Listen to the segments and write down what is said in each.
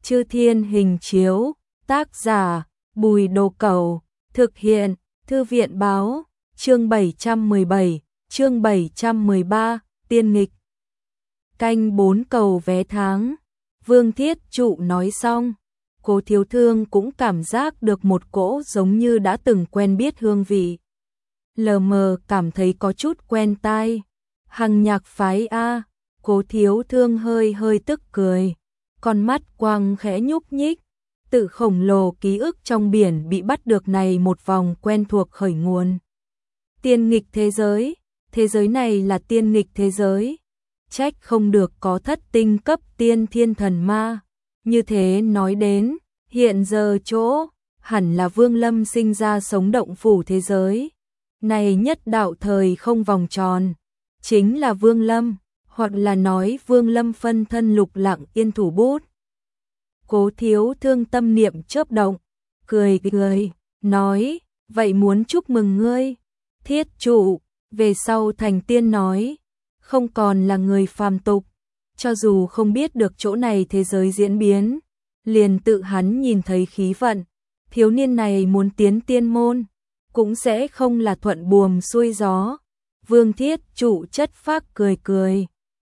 Chư Thiên Hình Chiếu, tác giả Bùi Đồ Cẩu, thực hiện Thư viện báo, chương 717, chương 713, tiên nghịch. Canh 4 cầu vé tháng. Vương Thiết Trụ nói xong, Cố Thiếu Thương cũng cảm giác được một cỗ giống như đã từng quen biết hương vị. Lờ mờ cảm thấy có chút quen tai. Hằng Nhạc Phái a. Cố Thiếu Thương hơi hơi tức cười, con mắt quang khẽ nhúc nhích, tự khổng lồ ký ức trong biển bị bắt được này một vòng quen thuộc khởi nguồn. Tiên nghịch thế giới này là tiên nghịch thế giới, trách không được có thất tinh cấp tiên thiên thần ma. Như thế nói đến, hiện giờ chỗ, hẳn là Vương Lâm sinh ra sống động phủ thế giới. Này nhất đạo thời không vòng tròn, chính là Vương Lâm, hoặc là nói Vương Lâm phân thân Lục Lặng Yên thủ bút. Cố Thiếu Thương tâm niệm chớp động, cười, nói, vậy muốn chúc mừng ngươi, Thiết Trụ, về sau thành tiên nói, không còn là người phàm tục, cho dù không biết được chỗ này thế giới diễn biến, liền tự hắn nhìn thấy khí vận, thiếu niên này muốn tiến tiên môn, cũng sẽ không là thuận buồm xuôi gió. Vương Thiết Trụ chất phác cười,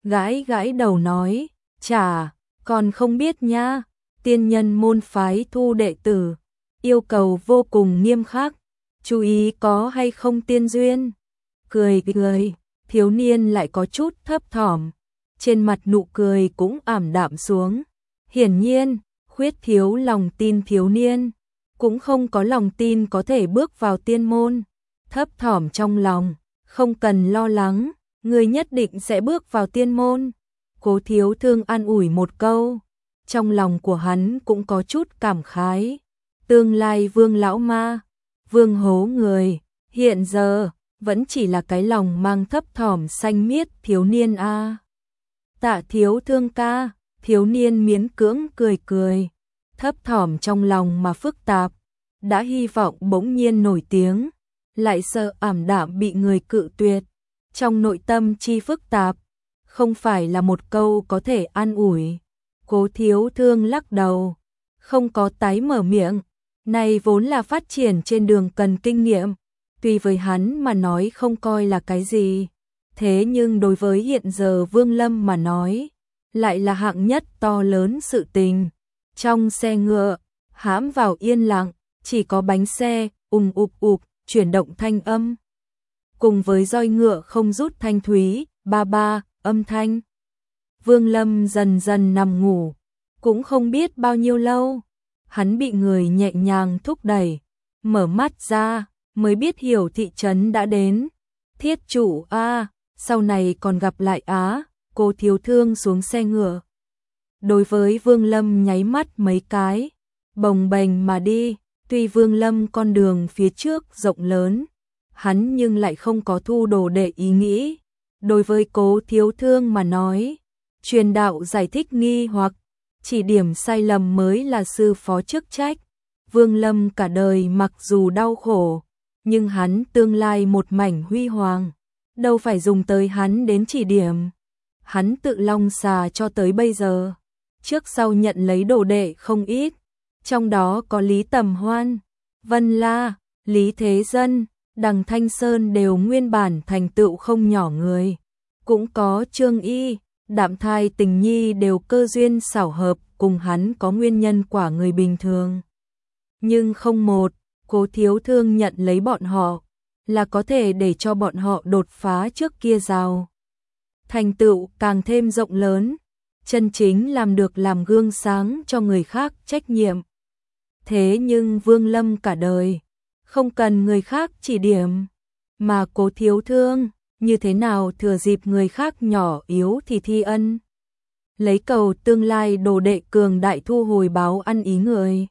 gãi đầu nói, chả, còn không biết nha, tiên nhân môn phái thu đệ tử, yêu cầu vô cùng nghiêm khắc, chú ý có hay không tiên duyên. Cười, thiếu niên lại có chút thấp thỏm, trên mặt nụ cười cũng ảm đạm xuống. Hiển nhiên, khuyết thiếu lòng tin thiếu niên, cũng không có lòng tin có thể bước vào tiên môn. Thấp thỏm trong lòng, không cần lo lắng, người nhất định sẽ bước vào tiên môn. Cố Thiếu Thương an ủi một câu, trong lòng của hắn cũng có chút cảm khái. Tương lai Vương lão ma, Vương hố người, hiện giờ vẫn chỉ là cái lòng mang thấp thỏm xanh miết thiếu niên a. Tạ Thiếu Thương ca, thiếu niên miễn cưỡng cười, thấp thỏm trong lòng mà phức tạp, đã hy vọng bỗng nhiên nổi tiếng, lại sợ ảm đạm bị người cự tuyệt, trong nội tâm chi phức tạp, không phải là một câu có thể an ủi. Cố Thiếu Thương lắc đầu, không có tái mở miệng, này vốn là phát triển trên đường cần kinh nghiệm, tuy với hắn mà nói không coi là cái gì, thế nhưng đối với hiện giờ Vương Lâm mà nói, lại là hạng nhất to lớn sự tình. Trong xe ngựa, hãm vào yên lặng, chỉ có bánh xe, ục, chuyển động thanh âm. Cùng với roi ngựa không rút thanh thúy, ba, âm thanh. Vương Lâm dần dần nằm ngủ, cũng không biết bao nhiêu lâu, hắn bị người nhẹ nhàng thúc đẩy, mở mắt ra, mới biết hiểu thị trấn đã đến. Thiết Trụ a, sau này còn gặp lại á. Cố Thiếu Thương xuống xe ngựa, đối với Vương Lâm nháy mắt mấy cái, bồng bềnh mà đi. Tuy Vương Lâm con đường phía trước rộng lớn, hắn nhưng lại không có thu đồ đệ ý nghĩ. Đối với Cố Thiếu Thương mà nói, truyền đạo giải thích nghi hoặc chỉ điểm sai lầm mới là sư phó chức trách. Vương Lâm cả đời mặc dù đau khổ, nhưng hắn tương lai một mảnh huy hoàng, đâu phải dùng tới hắn đến chỉ điểm. Hắn tự long xà cho tới bây giờ, trước sau nhận lấy đồ đệ không ít, trong đó có Lý Tầm Hoan, Vân La, Lý Thế Dân, Đằng Thanh Sơn đều nguyên bản thành tựu không nhỏ người, cũng có Trương Y, Đạm Thai Tình Nhi đều cơ duyên xảo hợp cùng hắn có nguyên nhân quả người bình thường. Nhưng không một, Cố Thiếu Thương nhận lấy bọn họ, là có thể để cho bọn họ đột phá trước kia rào. Thành tựu càng thêm rộng lớn, chân chính làm được làm gương sáng cho người khác trách nhiệm. Thế nhưng Vương Lâm cả đời, không cần người khác chỉ điểm, mà Cố Thiếu Thương, như thế nào thừa dịp người khác nhỏ yếu thì thi ân. Lấy cầu tương lai đồ đệ cường đại thu hồi báo ăn ý người.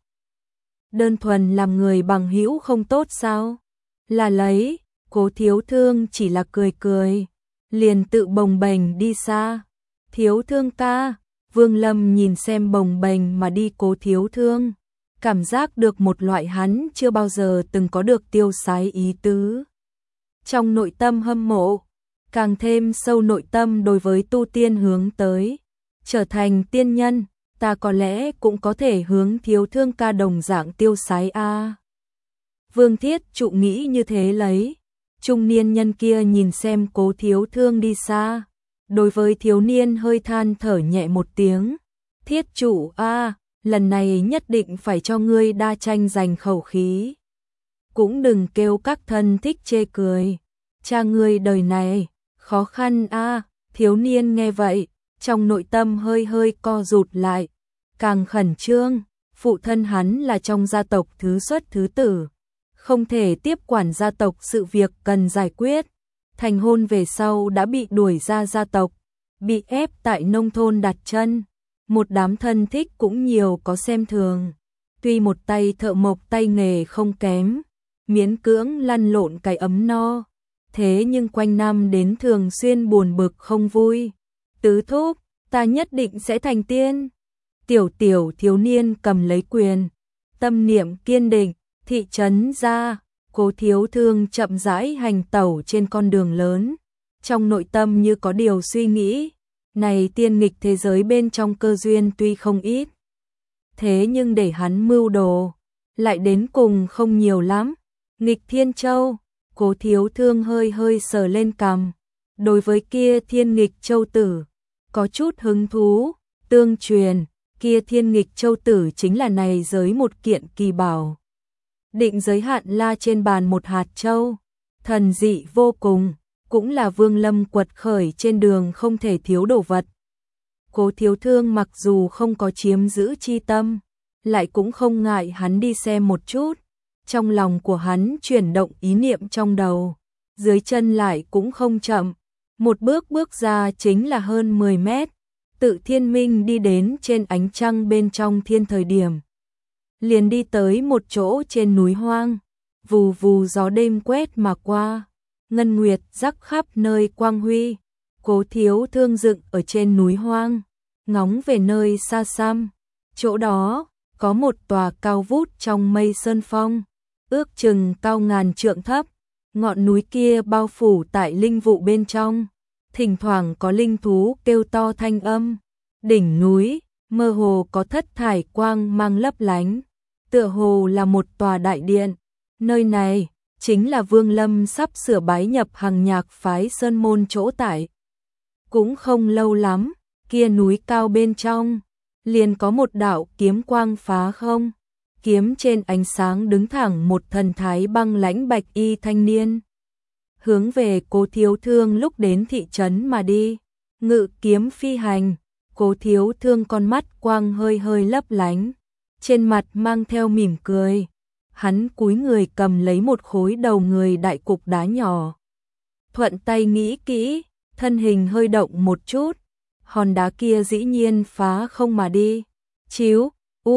Đơn thuần làm người bằng hữu không tốt sao? Là lấy, Cố Thiếu Thương chỉ là cười, liền tự bồng bềnh đi xa. Thiếu Thương ca, Vương Lâm nhìn xem bồng bềnh mà đi Cố Thiếu Thương, cảm giác được một loại hắn chưa bao giờ từng có được tiêu sái ý tứ. Trong nội tâm hâm mộ, càng thêm sâu nội tâm đối với tu tiên hướng tới, trở thành tiên nhân, ta có lẽ cũng có thể hướng thiếu thương ca đồng dạng tiêu sái a. Vương Thiết Trụ nghĩ như thế lấy. Trung niên nhân kia nhìn xem Cố Thiếu Thương đi xa. Đối với thiếu niên hơi than thở nhẹ một tiếng. Thiết Trụ a, lần này nhất định phải cho ngươi đa tranh giành khẩu khí. Cũng đừng kêu các thân thích chê cười. Cha ngươi đời này, khó khăn a. Thiếu niên nghe vậy, trong nội tâm hơi hơi co rụt lại. Càng khẩn trương, phụ thân hắn là trong gia tộc thứ xuất thứ tử. Không thể tiếp quản gia tộc sự việc cần giải quyết. Thành hôn về sau đã bị đuổi ra gia tộc, bị ép tại nông thôn đặt chân. Một đám thân thích cũng nhiều có xem thường. Tuy một tay thợ mộc tay nghề không kém, miễn cưỡng lăn lộn cái ấm no. Thế nhưng quanh năm đến thường xuyên buồn bực không vui. Tứ thúc, ta nhất định sẽ thành tiên. Tiểu thiếu niên cầm lấy quyền. Tâm niệm kiên định, thị trấn ra, Cố Thiếu Thương chậm rãi hành tẩu trên con đường lớn. Trong nội tâm như có điều suy nghĩ. Này tiên nghịch thế giới bên trong cơ duyên tuy không ít. Thế nhưng để hắn mưu đồ, lại đến cùng không nhiều lắm. Nghịch Thiên Châu, Cố Thiếu Thương hơi hơi sờ lên cằm. Đối với kia Thiên Nghịch Châu Tử, có chút hứng thú, tương truyền, kia Thiên Nghịch Châu Tử chính là này giới một kiện kỳ bảo. Định giới hạn la trên bàn một hạt châu, thần dị vô cùng, cũng là Vương Lâm quật khởi trên đường không thể thiếu đồ vật. Cố Thiếu Thương mặc dù không có chiếm giữ chi tâm, lại cũng không ngại hắn đi xem một chút. Trong lòng của hắn chuyển động ý niệm trong đầu, dưới chân lại cũng không chậm. Một bước ra chính là hơn 10 mét, Tự Thiên Minh đi đến trên ánh trăng bên trong thiên thời điểm. Liền đi tới một chỗ trên núi hoang, vù vù gió đêm quét mà qua, ngân nguyệt rắc khắp nơi quang huy. Cố Thiếu Thương dựng ở trên núi hoang, ngóng về nơi xa xăm, chỗ đó có một tòa cao vút trong mây sơn phong, ước chừng cao ngàn trượng thấp, ngọn núi kia bao phủ tại linh vụ bên trong, thỉnh thoảng có linh thú kêu to thanh âm. Đỉnh núi mơ hồ có thất thải quang mang lấp lánh, tựa hồ là một tòa đại điện. Nơi này chính là Vương Lâm sắp sửa bái nhập Hằng Nhạc phái sơn môn chỗ tại. Cũng không lâu lắm, kia núi cao bên trong liền có một đạo kiếm quang phá không, kiếm trên ánh sáng đứng thẳng một thần thái băng lãnh bạch y thanh niên, hướng về Cố Thiếu Thương lúc đến thị trấn mà đi. Ngự kiếm phi hành, Cố Thiếu Thương con mắt quang hơi hơi lấp lánh, trên mặt mang theo mỉm cười. Hắn cúi người cầm lấy một khối đầu người đại cục đá nhỏ, thuận tay nghĩ kỹ, thân hình hơi động một chút, hòn đá kia dĩ nhiên phá không mà đi. Chíu,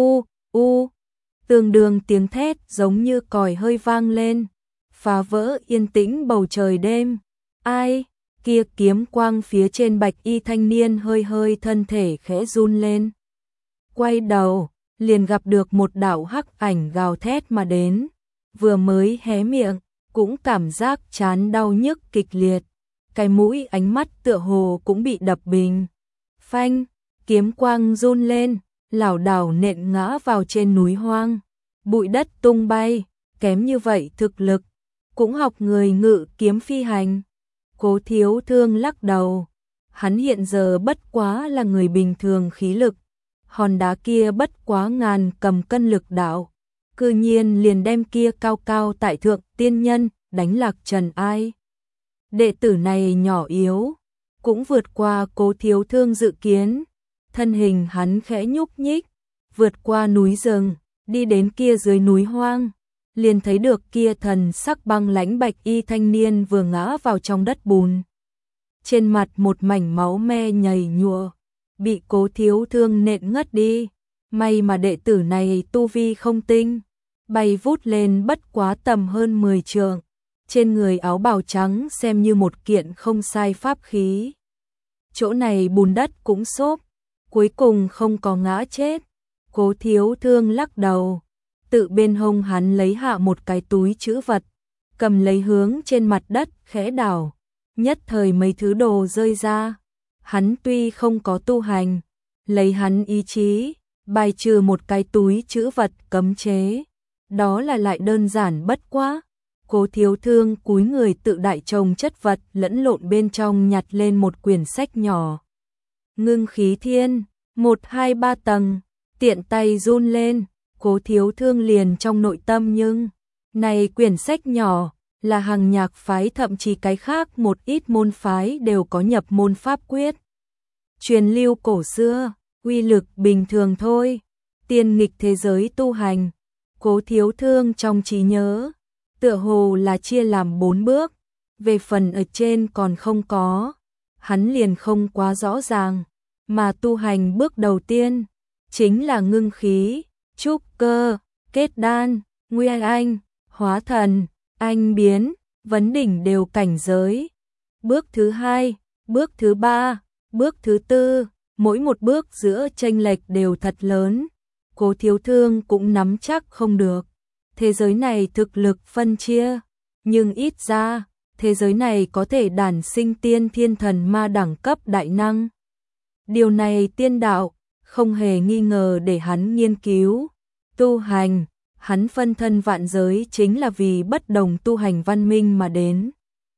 tương đương tiếng thét giống như còi hơi vang lên, phá vỡ yên tĩnh bầu trời đêm. Ai? Kia kiếm quang phía trên bạch y thanh niên hơi hơi thân thể khẽ run lên. Quay đầu, liền gặp được một đạo hắc ảnh gào thét mà đến, vừa mới hé miệng, cũng cảm giác chán đau nhức kịch liệt, cái mũi ánh mắt tựa hồ cũng bị đập bình. Phanh, kiếm quang run lên, lảo đảo nện ngã vào trên núi hoang, bụi đất tung bay, kém như vậy thực lực, cũng học người ngự kiếm phi hành. Cố Thiếu Thương lắc đầu, hắn hiện giờ bất quá là người bình thường khí lực, hòn đá kia bất quá ngàn cầm cân lực đạo, cư nhiên liền đem kia cao cao tại thượng tiên nhân đánh lạc trần ai. Đệ tử này nhỏ yếu, cũng vượt qua Cố Thiếu Thương dự kiến, thân hình hắn khẽ nhúc nhích, vượt qua núi rừng, đi đến kia dưới núi hoang, liền thấy được kia thần sắc băng lãnh bạch y thanh niên vừa ngã vào trong đất bùn. Trên mặt một mảnh máu me nhầy nhụa, bị Cố Thiếu Thương nện ngất đi. May mà đệ tử này tu vi không tinh, bay vút lên bất quá tầm hơn 10 trượng, trên người áo bào trắng xem như một kiện không sai pháp khí. Chỗ này bùn đất cũng xốp, cuối cùng không có ngã chết. Cố Thiếu Thương lắc đầu, tự bên hông hắn lấy hạ một cái túi trữ vật, cầm lấy hướng trên mặt đất khẽ đảo, nhất thời mấy thứ đồ rơi ra. Hắn tuy không có tu hành, lấy hắn ý chí, bài trừ một cái túi trữ vật cấm chế. Đó là lại đơn giản bất quá. Cố Thiếu Thương cúi người tự đại chồng chất vật lẫn lộn bên trong, nhặt lên một quyển sách nhỏ. Ngưng khí thiên, 1, 2, 3 tầng, tiện tay run lên, Cố Thiếu Thương liền trong nội tâm nhưng, này quyển sách nhỏ, là hàng nhạc phái thậm chí cái khác một ít môn phái đều có nhập môn pháp quyết. Truyền lưu cổ xưa, uy lực bình thường thôi, tiên nghịch thế giới tu hành, Cố Thiếu Thương trong trí nhớ, tựa hồ là chia làm 4 bước, về phần ở trên còn không có, hắn liền không quá rõ ràng, mà tu hành bước đầu tiên, chính là ngưng khí, trúc cơ, kết đan, nguyên anh, hóa thần, anh biến, vấn đỉnh đều cảnh giới. Bước thứ 2, bước thứ 3, bước thứ 4, mỗi một bước giữa chênh lệch đều thật lớn, Cố Thiếu Thương cũng nắm chắc không được. Thế giới này thực lực phân chia, nhưng ít ra, thế giới này có thể đản sinh tiên thiên thần ma đẳng cấp đại năng. Điều này tiên đạo, không hề nghi ngờ để hắn nghiên cứu, tu hành, hắn phân thân vạn giới chính là vì bất đồng tu hành văn minh mà đến.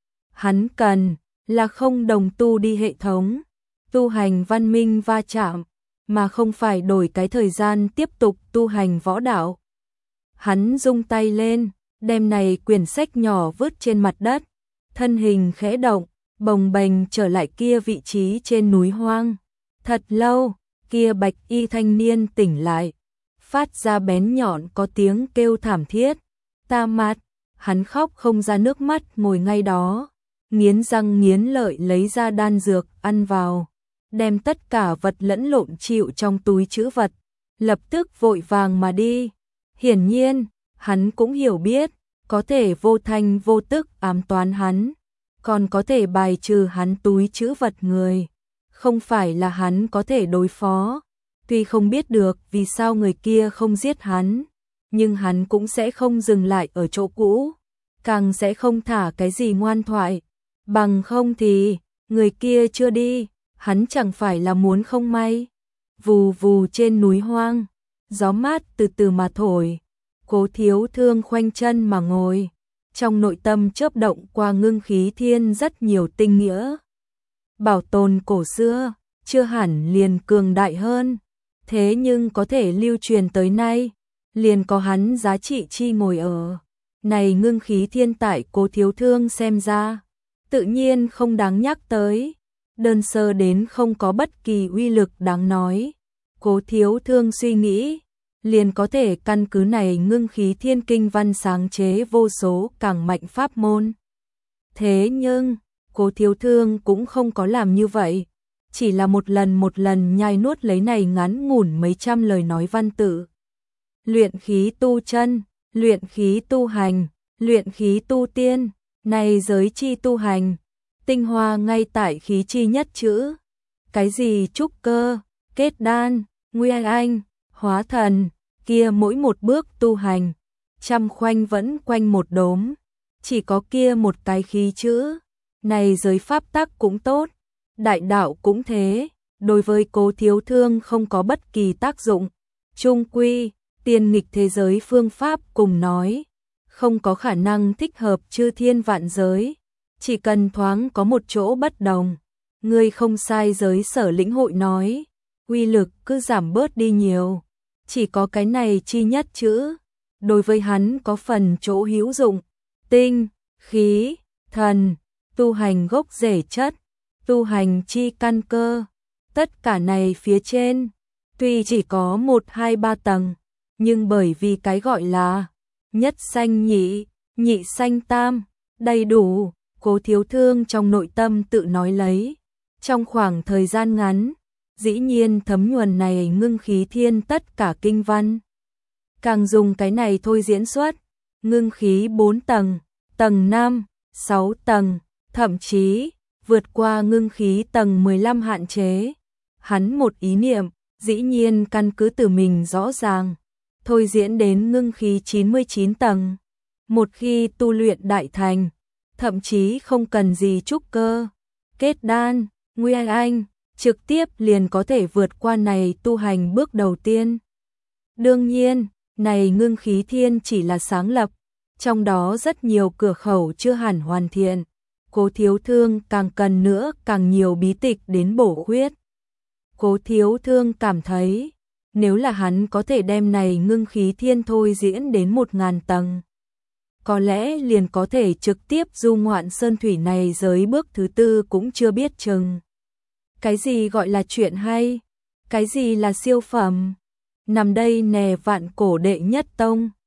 Hắn cần là không đồng tu đi hệ thống, tu hành văn minh va chạm, mà không phải đổi cái thời gian tiếp tục tu hành võ đạo. Hắn rung tay lên, đem này quyển sách nhỏ vứt trên mặt đất, thân hình khẽ động, bồng bềnh trở lại kia vị trí trên núi hoang. Thật lâu, kia bạch y thanh niên tỉnh lại, phát ra bén nhọn có tiếng kêu thảm thiết. Ta mặt, hắn khóc không ra nước mắt ngồi ngay đó, nghiến răng nghiến lợi lấy ra đan dược ăn vào, đem tất cả vật lẫn lộn chịu trong túi trữ vật, lập tức vội vàng mà đi. Hiển nhiên, hắn cũng hiểu biết, có thể vô thanh vô tức ám toán hắn, còn có thể bài trừ hắn túi trữ vật người. Không phải là hắn có thể đối phó, tuy không biết được vì sao người kia không giết hắn, nhưng hắn cũng sẽ không dừng lại ở chỗ cũ, càng sẽ không thả cái gì ngoan thoại, bằng không thì, người kia chưa đi, hắn chẳng phải là muốn không may. Vù vù trên núi hoang, gió mát từ từ mà thổi, Cố Thiếu Thương khoanh chân mà ngồi, trong nội tâm chớp động qua ngưng khí thiên rất nhiều tinh nghĩa. Bảo tồn cổ xưa, chưa hẳn liền cường đại hơn, thế nhưng có thể lưu truyền tới nay, liền có hắn giá trị chi ngồi ở. Này ngưng khí thiên tại Cố Thiếu Thương xem ra, tự nhiên không đáng nhắc tới, đơn sơ đến không có bất kỳ uy lực đáng nói. Cố Thiếu Thương suy nghĩ, liền có thể căn cứ này ngưng khí thiên kinh văn sáng chế vô số càng mạnh pháp môn. Thế nhưng, Cố Thiếu Thương cũng không có làm như vậy, chỉ là một lần nhai nuốt lấy này ngắn ngủn mấy trăm lời nói văn tự. Luyện khí tu chân, luyện khí tu hành, luyện khí tu tiên, này giới chi tu hành, tinh hoa ngay tại khí chi nhất chữ. Cái gì trúc cơ, kết đan, nguyên anh, hóa thần, kia mỗi một bước tu hành, trăm khoanh vẫn quanh một đốm, chỉ có kia một cái khí chữ. Này giới pháp tắc cũng tốt, đại đạo cũng thế, đối với Cố Thiếu Thương không có bất kỳ tác dụng. Chung quy, tiên nghịch thế giới phương pháp cùng nói, không có khả năng thích hợp chư thiên vạn giới, chỉ cần thoáng có một chỗ bất đồng. Ngươi không sai, giới sở lĩnh hội nói, uy lực cứ giảm bớt đi nhiều, chỉ có cái này chi nhất chữ, đối với hắn có phần chỗ hữu dụng. Tinh, khí, thần, tu hành gốc rễ chất, tu hành chi căn cơ, tất cả này phía trên, tuy chỉ có 1, 2, 3 tầng, nhưng bởi vì cái gọi là nhất sanh nhị, nhị sanh tam, đầy đủ, Cố Thiếu Thương trong nội tâm tự nói lấy. Trong khoảng thời gian ngắn, dĩ nhiên thấm nhuần này ngưng khí thiên tất cả kinh văn. Càng dùng cái này thôi diễn xuất, ngưng khí 4 tầng, tầng 5, 6 tầng, thậm chí vượt qua ngưng khí tầng 15 hạn chế. Hắn một ý niệm, dĩ nhiên căn cứ từ mình rõ ràng, thôi diễn đến ngưng khí 99 tầng. Một khi tu luyện đại thành, thậm chí không cần gì trúc cơ, kết đan, nguyên anh, trực tiếp liền có thể vượt qua này tu hành bước đầu tiên. Đương nhiên, này ngưng khí thiên chỉ là sáng lập, trong đó rất nhiều cửa khẩu chưa hẳn hoàn thiện. Cố Thiếu Thương càng cần nữa càng nhiều bí tịch đến bổ khuyết. Cố Thiếu Thương cảm thấy, nếu là hắn có thể đem này ngưng khí thiên thôi diễn đến 1000 tầng, có lẽ liền có thể trực tiếp du ngoạn sơn thủy này giới bước thứ tư cũng chưa biết chừng. Cái gì gọi là chuyện hay? Cái gì là siêu phẩm? Nằm đây nè vạn cổ đệ nhất tông.